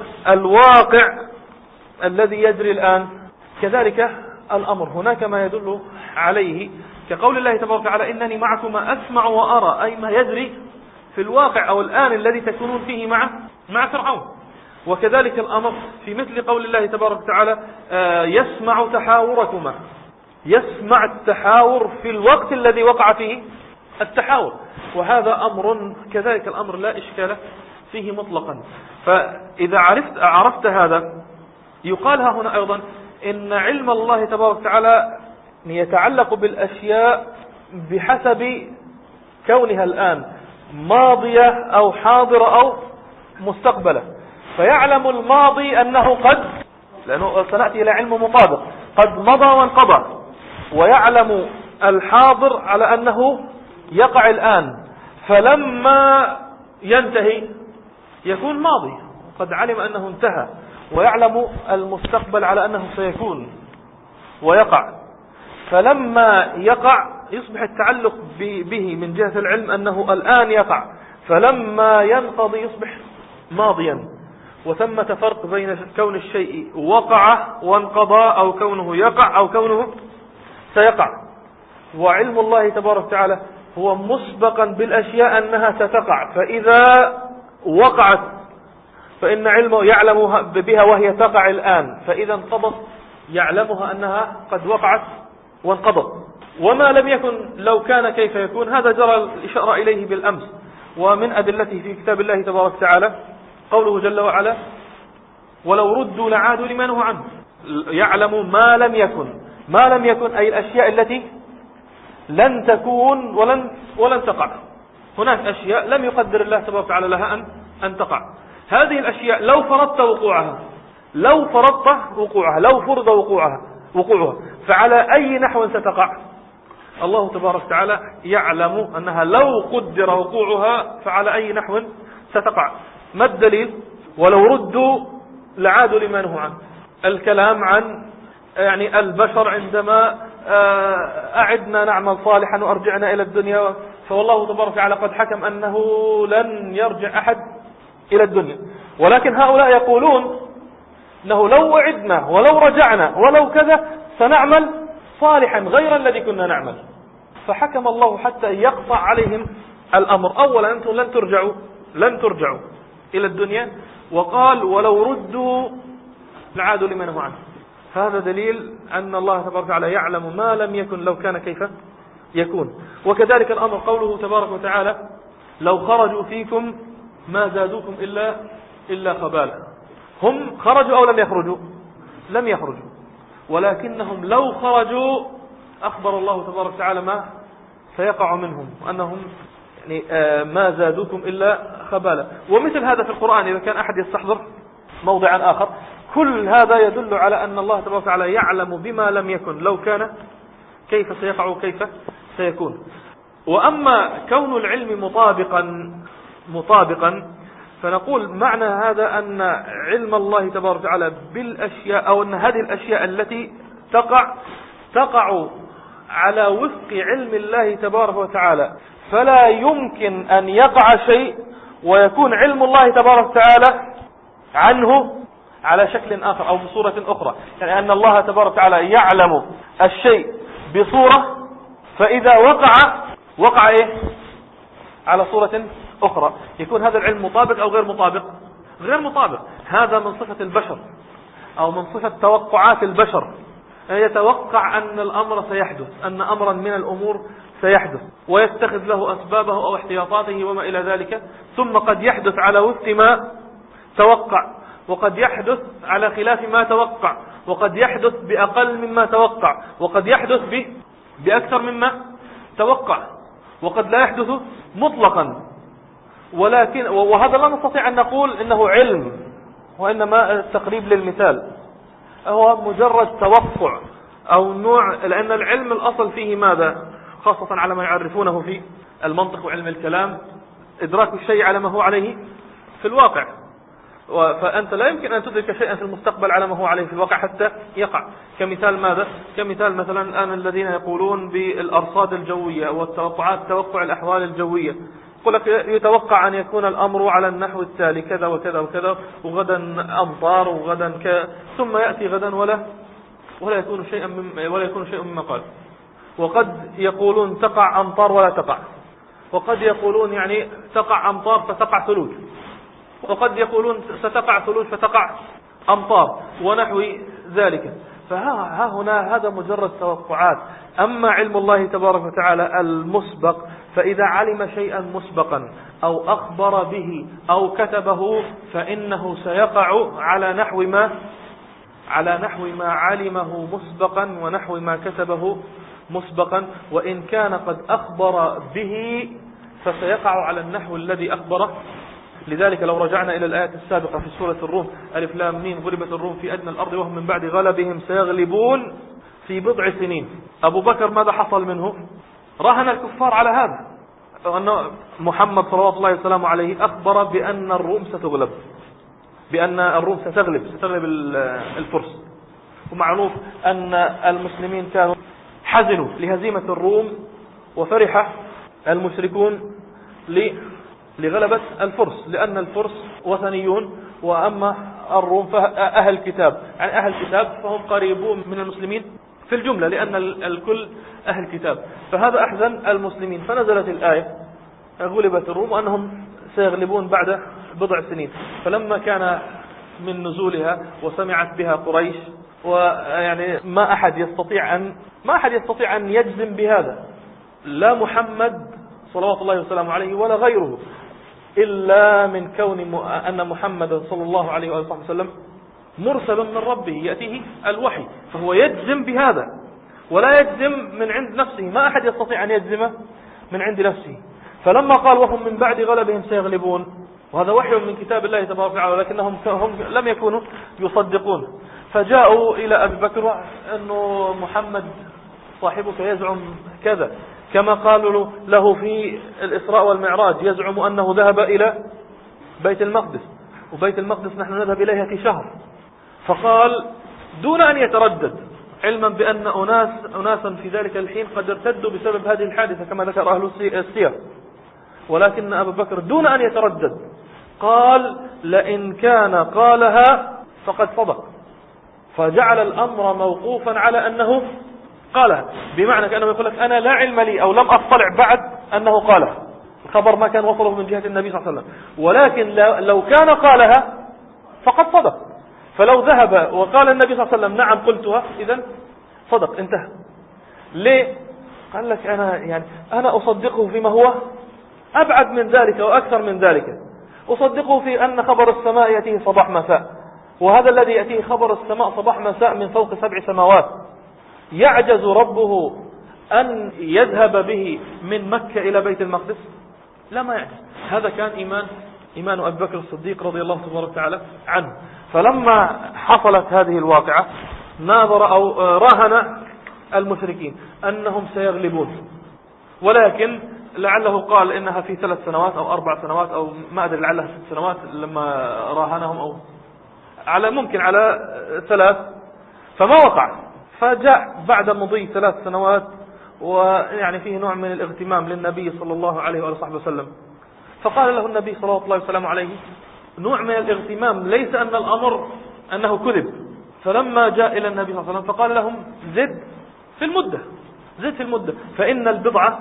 والواقع الذي يجري الآن كذلك الأمر، هناك ما يدل عليه كقول الله تبارك وتعالى إنني معكما أسمع وأرى، أي ما يجري في الواقع أو الآن الذي تكونون فيه مع مع فرعون. وكذلك الأمر في مثل قول الله تبارك وتعالى آه يسمع تحاوركما، يسمع التحاور في الوقت الذي وقع فيه التحاور، وهذا أمر كذلك الأمر لا إشكال فيه مطلقا. فإذا عرفت عرفت هذا يقال ها هنا أيضا إن علم الله تبارك وتعالى يتعلق بالأشياء بحسب كونها الآن ماضية أو حاضرة أو مستقبلة. فيعلم الماضي أنه قد، لأنه سنأتي إلى علم مطابق، قد مضى وانقضى، ويعلم الحاضر على أنه يقع الآن، فلما ينتهي يكون ماضي قد علم أنه انتهى، ويعلم المستقبل على أنه سيكون ويقع، فلما يقع يصبح التعلق به من جهة العلم أنه الآن يقع، فلما ينقضي يصبح ماضيا. وثمة فرق بين كون الشيء وقع وانقضى أو كونه يقع أو كونه سيقع. وعلم الله تبارك وتعالى هو مسبقا بالأشياء أنها ستقع، فإذا وقعت فإن علمه يعلم بها وهي تقع الآن، فإذا انقضت يعلمها أنها قد وقعت وانقضت. وما لم يكن لو كان كيف يكون، هذا جرى الإشارة إليه بالأمس. ومن أدلته في كتاب الله تبارك وتعالى قوله جل وعلا ولو ردوا لعادوا لما نهوا عنه. يعلم ما لم يكن، ما لم يكن أي الأشياء التي لن تكون ولن, ولن تقع. هناك أشياء لم يقدر الله تبارك وتعالى لها أن, أن تقع. هذه الأشياء لو فرضت وقوعها لو فرضت وقوعها لو فرض وقوعها وقوعها فعلى أي نحو ستقع؟ الله تبارك وتعالى يعلم أنها لو قدر وقوعها فعلى أي نحو ستقع. ما الدليل؟ ولو ردوا لعادوا لما نهوا عنه. الكلام عن يعني البشر عندما أعدنا نعمل صالحا وأرجعنا إلى الدنيا، فوالله تبارك وتعالى قد حكم أنه لن يرجع أحد إلى الدنيا. ولكن هؤلاء يقولون أنه لو وعدنا ولو رجعنا ولو كذا سنعمل صالحا غير الذي كنا نعمل. فحكم الله حتى يقطع عليهم الأمر. أولا أنتم لن ترجعوا لن ترجعوا إلى الدنيا، وقال ولو ردوا لعادوا لما نهوا عنه. هذا دليل أن الله تبارك وتعالى يعلم ما لم يكن لو كان كيف يكون. وكذلك الأمر قوله تبارك وتعالى لو خرجوا فيكم ما زادوكم إلا إلا خبالا. هم خرجوا أو لم يخرجوا؟ لم يخرجوا، ولكنهم لو خرجوا أخبر الله تبارك وتعالى ما سيقع منهم، وأنهم يعني ما زادوكم إلا خبالا. ومثل هذا في القرآن إذا كان أحد يستحضر موضعا آخر، كل هذا يدل على أن الله تبارك وتعالى يعلم بما لم يكن لو كان كيف سيقع وكيف سيكون. وأما كون العلم مطابقا مطابقا فنقول معنى هذا أن علم الله تبارك وتعالى بالأشياء أو أن هذه الأشياء التي تقع تقع على وفق علم الله تبارك وتعالى، فلا يمكن أن يقع شيء ويكون علم الله تبارك وتعالى عنه على شكل آخر أو بصورة أخرى. يعني أن الله تبارك وتعالى يعلم الشيء بصورة، فإذا وقع وقع إيه؟ على صورة أخرى. يكون هذا العلم مطابق أو غير مطابق؟ غير مطابق. هذا من صفة البشر أو من صفة توقعات البشر. يتوقع أن الأمر سيحدث، أن أمرا من الأمور سيحدث، ويتخذ له أسبابه أو احتياطاته وما إلى ذلك، ثم قد يحدث على وفق ما توقع، وقد يحدث على خلاف ما توقع، وقد يحدث بأقل مما توقع، وقد يحدث ب... بأكثر مما توقع، وقد لا يحدث مطلقا. ولكن وهذا لا نستطيع أن نقول إنه علم، وإنما التقريب للمثال، هو مجرد توقع أو نوع، لأن العلم الأصل فيه ماذا؟ خاصة على ما يعرفونه في المنطق وعلم الكلام، إدراك الشيء على ما هو عليه في الواقع. فأنت لا يمكن أن تدرك شيئا في المستقبل على ما هو عليه في الواقع حتى يقع. كمثال ماذا؟ كمثال مثلا الآن الذين يقولون بالأرصاد الجوية والتوقعات، توقع الأحوال الجوية، يقول لك يتوقع أن يكون الأمر على النحو التالي كذا وكذا وكذا، وغدا أمطار وغدا ك... ثم يأتي غدا ولا ولا يكون شيئا مم... ولا يكون شيء مما قال. وقد يقولون تقع أمطار ولا تقع، وقد يقولون يعني تقع أمطار فتقع ثلوج، وقد يقولون ستقع ثلوج فتقع أمطار ونحو ذلك. فها هنا هذا مجرد توقعات. أما علم الله تبارك وتعالى المسبق، فإذا علم شيئا مسبقا أو أخبر به أو كتبه فإنه سيقع على نحو ما على نحو ما علمه مسبقا ونحو ما كتبه مسبقا، وإن كان قد أخبر به فسيقع على النحو الذي أخبره. لذلك لو رجعنا إلى الآية السابقة في سورة الروم، ألف لام ميم، غلبت الروم في أدنى الأرض وهم من بعد غلبهم سيغلبون في بضع سنين. أبو بكر ماذا حصل منه؟ راهن الكفار على هذا، أن محمد صلوات الله وسلامه عليه أخبر بأن الروم ستغلب، بأن الروم ستغلب ستغلب الفرس. ومعروف أن المسلمين كانوا حزنوا لهزيمة الروم، وفرح المشركون لغلبة الفرس، لأن الفرس وثنيون، وأما الروم فأهل كتاب، يعني أهل كتاب فهم قريبون من المسلمين في الجملة، لأن الكل أهل كتاب. فهذا أحزن المسلمين، فنزلت الآية غلبت الروم وأنهم سيغلبون بعد بضع سنين. فلما كان من نزولها وسمعت بها قريش، ويعني ما أحد يستطيع أن ما أحد يستطيع أن يجزم بهذا، لا محمد صلوات الله وسلامه عليه ولا غيره، إلا من كون أن محمد صلى الله عليه وسلم مرسل من ربه يأتيه الوحي، فهو يجزم بهذا ولا يجزم من عند نفسه، ما أحد يستطيع أن يجزم من عند نفسه. فلما قال وهم من بعد غلبهم سيغلبون، وهذا وحي من كتاب الله تبارك وتعالى، ولكنهم هم لم يكونوا يصدقون، فجاءوا إلى أبي بكر أنه محمد صاحبك يزعم كذا، كما قالوا له في الإسراء والمعراج يزعم أنه ذهب إلى بيت المقدس، وبيت المقدس نحن نذهب إليها في شهر. فقال دون أن يتردد، علما بأن أناس أناسا في ذلك الحين قد ارتدوا بسبب هذه الحادثة كما ذكر أهل السير، ولكن أبو بكر دون أن يتردد قال لئن كان قالها فقد صدق، فجعل الأمر موقوفا على أنه قالها، بمعنى كأنه يقول لك أنا لا علم لي أو لم أطلع بعد أنه قالها، الخبر ما كان وصله من جهة النبي صلى الله عليه وسلم، ولكن لو كان قالها فقد صدق. فلو ذهب وقال النبي صلى الله عليه وسلم نعم قلتها، إذن صدق، انتهى. ليه؟ قال لك أنا يعني أنا أصدقه فيما هو أبعد من ذلك وأكثر من ذلك، أصدقه في أن خبر السماء يأتيه صباح مساء، وهذا الذي يأتيه خبر السماء صباح مساء من فوق سبع سماوات يعجز ربه أن يذهب به من مكة إلى بيت المقدس؟ لا، ما يعجز. هذا كان إيمان إيمان أبي بكر الصديق رضي الله تبارك وتعالى عنه. فلما حصلت هذه الواقعة ناظر أو راهن المشركين أنهم سيغلبون، ولكن لعله قال إنها في ثلاث سنوات أو أربع سنوات أو ما أدري، لعلها ست سنوات لما راهنهم، أو على ممكن على ثلاث، فما وقع. فجاء بعد مضي ثلاث سنوات ويعني فيه نوع من الاغتمام للنبي صلى الله عليه وآله وسلم، فقال له النبي صلى الله عليه وسلم عليه نوع من الاغتمام، ليس أن الأمر أنه كذب. فلما جاء إلى النبي صلى الله عليه وسلم فقال لهم زد في المدة، زد في المدة، فإن البضعة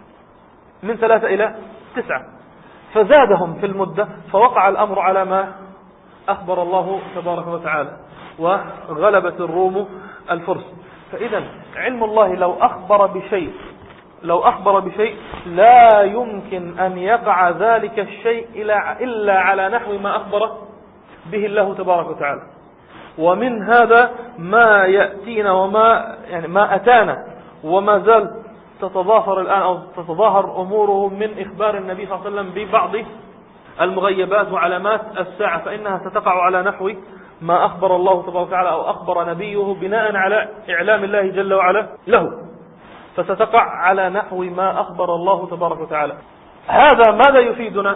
من ثلاثة إلى تسعة، فزادهم في المدة، فوقع الأمر على ما أخبر الله تبارك وتعالى، وغلبت الروم الفرس. فإذا علم الله لو أخبر بشيء لو أخبر بشيء لا يمكن أن يقع ذلك الشيء إلا على نحو ما أخبر به الله تبارك وتعالى. ومن هذا ما يأتينا وما يعني ما أتانا وما زال تتظاهر الآن أو تتظاهر أموره من إخبار النبي صلى الله عليه وسلم ببعض المغيبات وعلامات الساعة، فإنها ستقع على نحو ما أخبر الله تبارك وتعالى أو أخبر نبيه بناء على إعلام الله جل وعلا له، فستقع على نحو ما أخبر الله تبارك وتعالى. هذا ماذا يفيدنا؟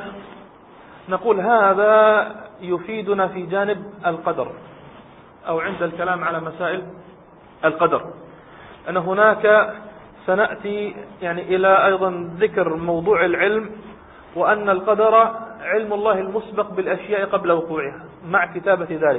نقول هذا يفيدنا في جانب القدر أو عند الكلام على مسائل القدر، أن هناك سنأتي يعني إلى أيضا ذكر موضوع العلم، وأن القدر علم الله المسبق بالأشياء قبل وقوعها مع كتابة ذلك،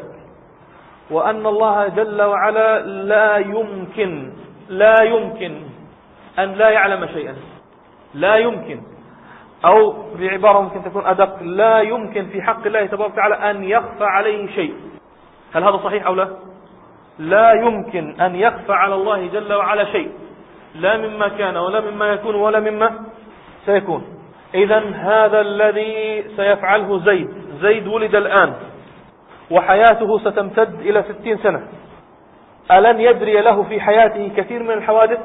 وأن الله جل وعلا لا يمكن لا يمكن أن لا يعلم شيئا، لا يمكن، أو بعبارة ممكن تكون أدق، لا يمكن في حق الله تبارك وتعالى أن يخفى عليه شيء. هل هذا صحيح أو لا؟ لا يمكن أن يخفى على الله جل وعلا شيء، لا مما كان ولا مما يكون ولا مما سيكون. إذن هذا الذي سيفعله زيد زيد ولد الآن وحياته ستمتد إلى ستين سنة، ألن يجري له في حياته كثير من الحوادث؟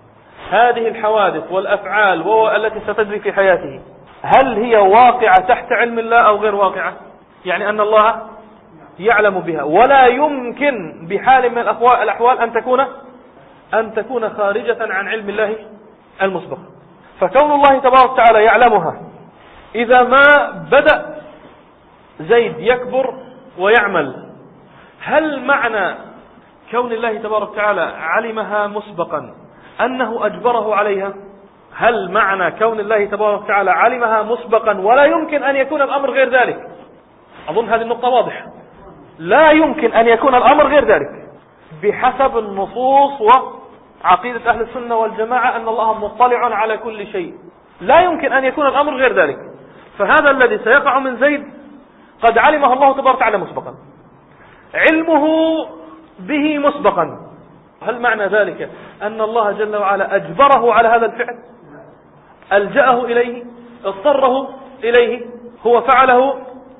هذه الحوادث والأفعال التي ستجري في حياته هل هي واقعة تحت علم الله أو غير واقعة؟ يعني أن الله يعلم بها، ولا يمكن بحال من الأحوال أن تكون أن تكون خارجة عن علم الله المسبق. فكون الله تبارك وتعالى يعلمها، إذا ما بدأ زيد يكبر ويعمل، هل معنى كون الله تبارك وتعالى علمها مسبقا أنه أجبره عليها؟ هل معنى كون الله تبارك وتعالى علمها مسبقا ولا يمكن أن يكون الأمر غير ذلك؟ أظن هذه النقطة واضحة. لا يمكن أن يكون الأمر غير ذلك بحسب النصوص وعقيدة أهل السنة والجماعة أن الله مطلع على كل شيء، لا يمكن أن يكون الأمر غير ذلك. فهذا الذي سيقع من زيد قد علمه الله تبارك وتعالى مسبقا، علمه به مسبقا. هل معنى ذلك أن الله جل وعلا أجبره على هذا الفعل؟ ألجأه إليه؟ اضطره إليه؟ هو فعله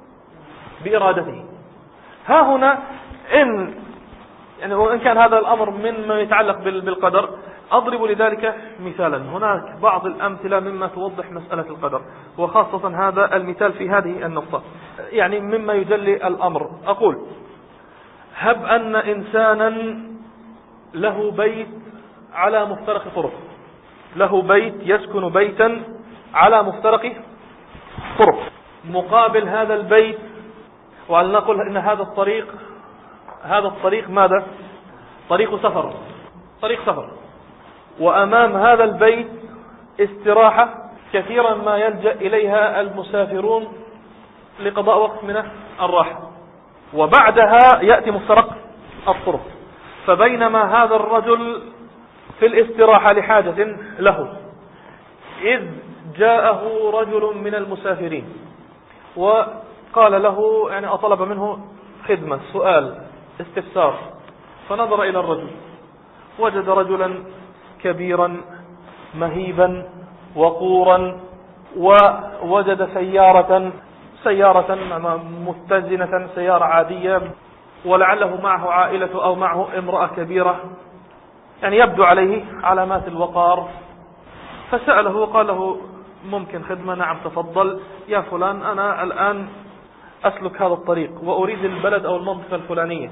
بإرادته. ها هنا إن يعني وإن كان هذا الأمر مما يتعلق بالقدر، أضرب لذلك مثالا. هناك بعض الأمثلة مما توضح مسألة القدر، وخاصة هذا المثال في هذه النقطة يعني مما يجلي الأمر. أقول هب أن إنسانا له بيت على مفترق طرق، له بيت يسكن بيتا على مفترق طرق، مقابل هذا البيت، وأن نقول إن هذا الطريق هذا الطريق ماذا؟ طريق سفر، طريق سفر، وأمام هذا البيت استراحة كثيرا ما يلجأ إليها المسافرون لقضاء وقت من الراحة، وبعدها يأتي مفترق الطرق. فبينما هذا الرجل في الاستراحة لحاجة له، إذ جاءه رجل من المسافرين وقال له يعني أطلب منه خدمة، سؤال، استفسار. فنظر إلى الرجل وجد رجلا كبيرا مهيبا وقورا، ووجد سيارة سيارة متزنة، سيارة عادية، ولعله معه عائلة أو معه امرأة كبيرة، يعني يبدو عليه علامات الوقار. فسأله وقال له ممكن خدمة؟ نعم تفضل يا فلان، أنا الآن أسلك هذا الطريق وأريد البلد أو المنطقة الفلانية،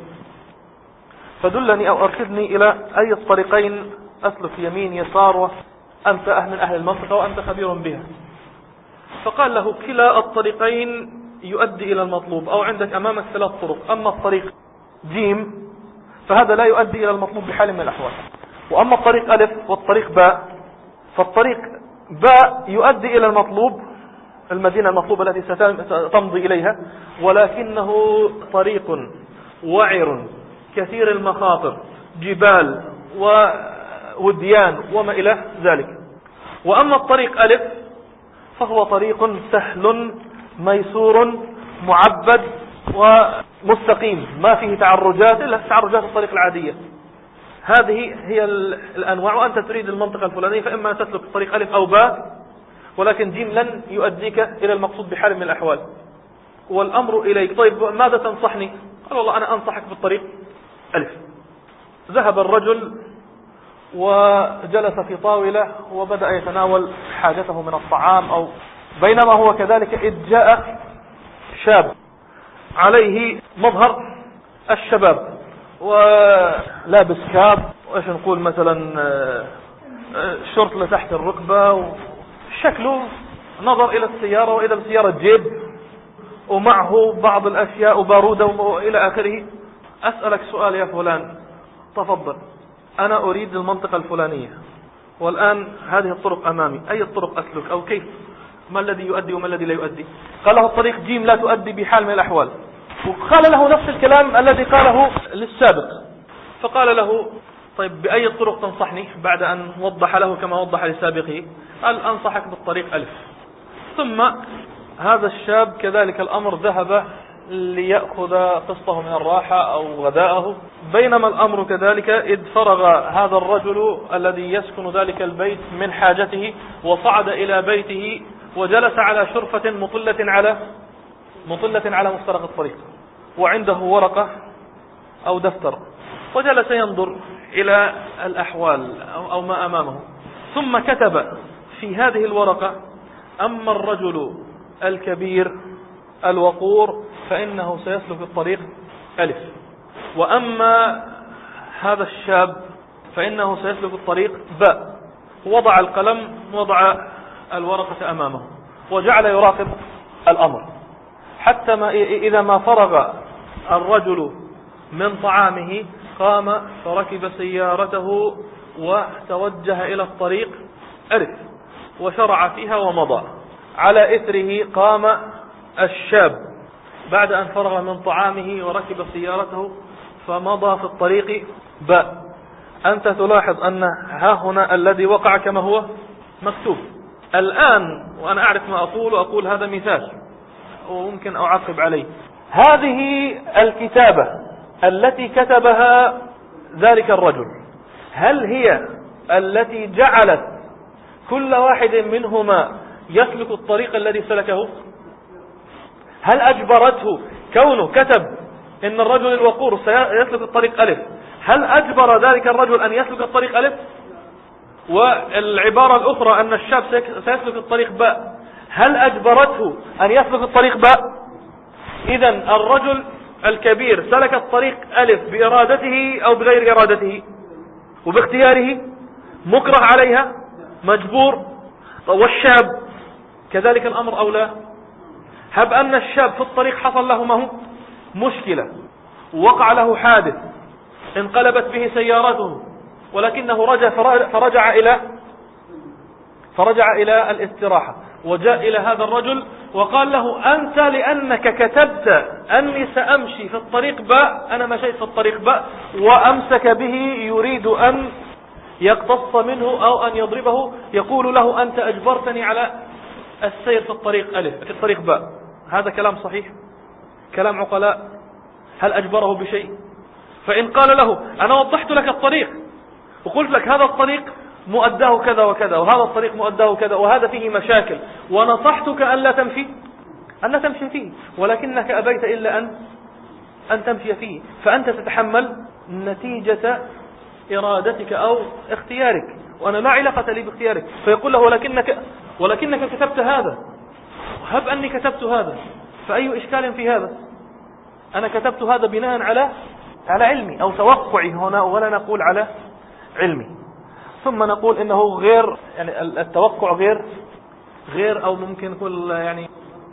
فدلني أو أرشدني إلى أي الطريقين أسلك، يمين يسار، وأنت من أهل المنطقة وأنت خبير بها. فقال له كلا الطريقين يؤدي إلى المطلوب، أو عندك أمامك ثلاث طرق، أما الطريق جيم فهذا لا يؤدي إلى المطلوب بحال من الأحوال، وأما الطريق ألف والطريق باء، فالطريق باء يؤدي إلى المطلوب، المدينة المطلوبة التي ستمضي إليها، ولكنه طريق وعر كثير المخاطر، جبال ووديان وما إلى ذلك. وأما الطريق ألف فهو طريق سهل ميسور معبد ومستقيم، ما فيه تعرجات إلا تعرجات الطريق العادية. هذه هي الأنواع، وأنت تريد المنطقة الفلانية فإما تسلك طريق ألف أو باء، ولكن جيم لن يؤديك إلى المقصود بحال من الأحوال. والأمر إليك. طيب ماذا تنصحني؟ قال والله أنا أنصحك بالطريق ألف. ذهب الرجل وجلس في طاولة وبدأ يتناول حاجته من الطعام، أو بينما هو كذلك إذ جاء شاب عليه مظهر الشباب ولابس كاب، وإيش نقول مثلا شورت لتحت الركبة، وشكله نظر إلى السيارة وإذا بسيارة جيب ومعه بعض الأشياء وبارودة وإلى آخره. أسألك سؤال يا فلان، تفضل، أنا أريد المنطقة الفلانية والآن هذه الطرق أمامي، أي الطرق أسلك أو كيف؟ ما الذي يؤدي وما الذي لا يؤدي؟ قال له الطريق جيم لا تؤدي بحال من الأحوال. وقال له نفس الكلام الذي قاله للسابق، فقال له طيب بأي الطرق تنصحني؟ بعد أن وضح له كما وضح لسابقه قال أنصحك بالطريق ألف. ثم هذا الشاب كذلك الأمر ذهب ليأخذ قسطه من الراحة أو غداءه، بينما الأمر كذلك إذ فرغ هذا الرجل الذي يسكن ذلك البيت من حاجته وصعد إلى بيته وجلس على شرفة مطلة على مطلة على مفترق الطريق، وعنده ورقة أو دفتر، وجلس ينظر إلى الأحوال أو ما أمامه، ثم كتب في هذه الورقة: أما الرجل الكبير الوقور فإنه سيسلك الطريق ألف، وأما هذا الشاب فإنه سيسلك الطريق باء. وضع القلم، وضع الورقة أمامه، وجعل يراقب الأمر حتى ما إذا ما فرغ الرجل من طعامه قام فركب سيارته وتوجه إلى الطريق ألف وشرع فيها ومضى. على إثره قام الشاب بعد أن فرغ من طعامه وركب سيارته فمضى في الطريق باء. أنت تلاحظ أن ها هنا الذي وقع كما هو مكتوب. الآن وأنا أعرف ما أقول وأقول هذا مثال وممكن أعقب عليه. هذه الكتابة التي كتبها ذلك الرجل هل هي التي جعلت كل واحد منهما يسلك الطريق الذي سلكه؟ هل أجبرته كونه كتب إن الرجل الوقور سيسلك الطريق ألف، هل أجبر ذلك الرجل أن يسلك الطريق ألف؟ والعبارة الأخرى أن الشاب سيسلك الطريق باء، هل أجبرته أن يسلك الطريق باء؟ إذن الرجل الكبير سلك الطريق ألف بإرادته أو بغير إرادته وباختياره، مكره عليها، مجبور. والشاب كذلك الأمر أو لا؟ هب أن الشاب في الطريق حصل له ما هو مشكلة، وقع له حادث، انقلبت به سيارته، ولكنه رجع فرجع إلى فرجع إلى الاستراحة، وجاء إلى هذا الرجل وقال له: أنت لأنك كتبت أني سأمشي في الطريق باء، أنا مشيت في الطريق باء، وأمسك به يريد أن يقتص منه أو أن يضربه، يقول له: أنت أجبرتني على السير في الطريق ألف في الطريق باء. هذا كلام صحيح؟ كلام عقلاء؟ هل أجبره بشيء؟ فإن قال له: أنا وضحت لك الطريق وقلت لك هذا الطريق مؤداه كذا وكذا، وهذا الطريق مؤداه كذا، وهذا فيه مشاكل، ونصحتك أن لا تمشي أن لا تمشي فيه، ولكنك أبيت إلا أن أن تمشي فيه، فأنت تتحمل نتيجة إرادتك أو اختيارك، وأنا لا علاقة لي باختيارك. فيقول له: ولكنك ولكنك كتبت هذا. هب أني كتبت هذا، فأي إشكال في هذا؟ أنا كتبت هذا بناء على على علمي أو توقعي هنا، ولا نقول على علمي. ثم نقول إنه غير، يعني التوقع غير غير أو ممكن نقول يعني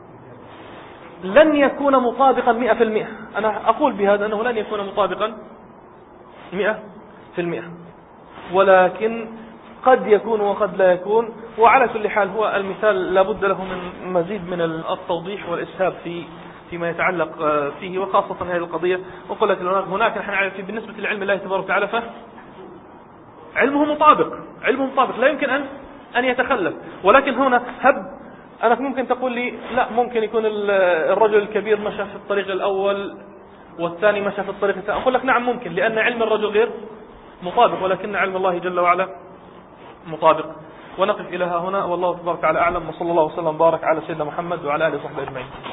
لن يكون مطابقا مئة في المئة. أنا أقول بهذا أنه لن يكون مطابقا مئة في المئة، ولكن قد يكون وقد لا يكون. وعلى كل حال هو المثال لابد له من مزيد من التوضيح والإسهاب في فيما يتعلق فيه، وخاصة هذه القضية. وقل لك هناك نحن نعرف بالنسبة لعلم الله تبارك وتعالى علمه مطابق، علمه مطابق لا يمكن أن أن يتخلف. ولكن هنا هب أنا ممكن تقول لي لا، ممكن يكون الرجل الكبير مشى في الطريق الأول والثاني مشى في الطريق الثاني. أقول لك نعم ممكن، لأن علم الرجل غير مطابق، ولكن علم الله جل وعلا مطابق. ونقف إلى ها هنا، والله تبارك وتعالى أعلم، وصلى الله وسلم وبارك على سيدنا محمد وعلى آله وصحبه أجمعين.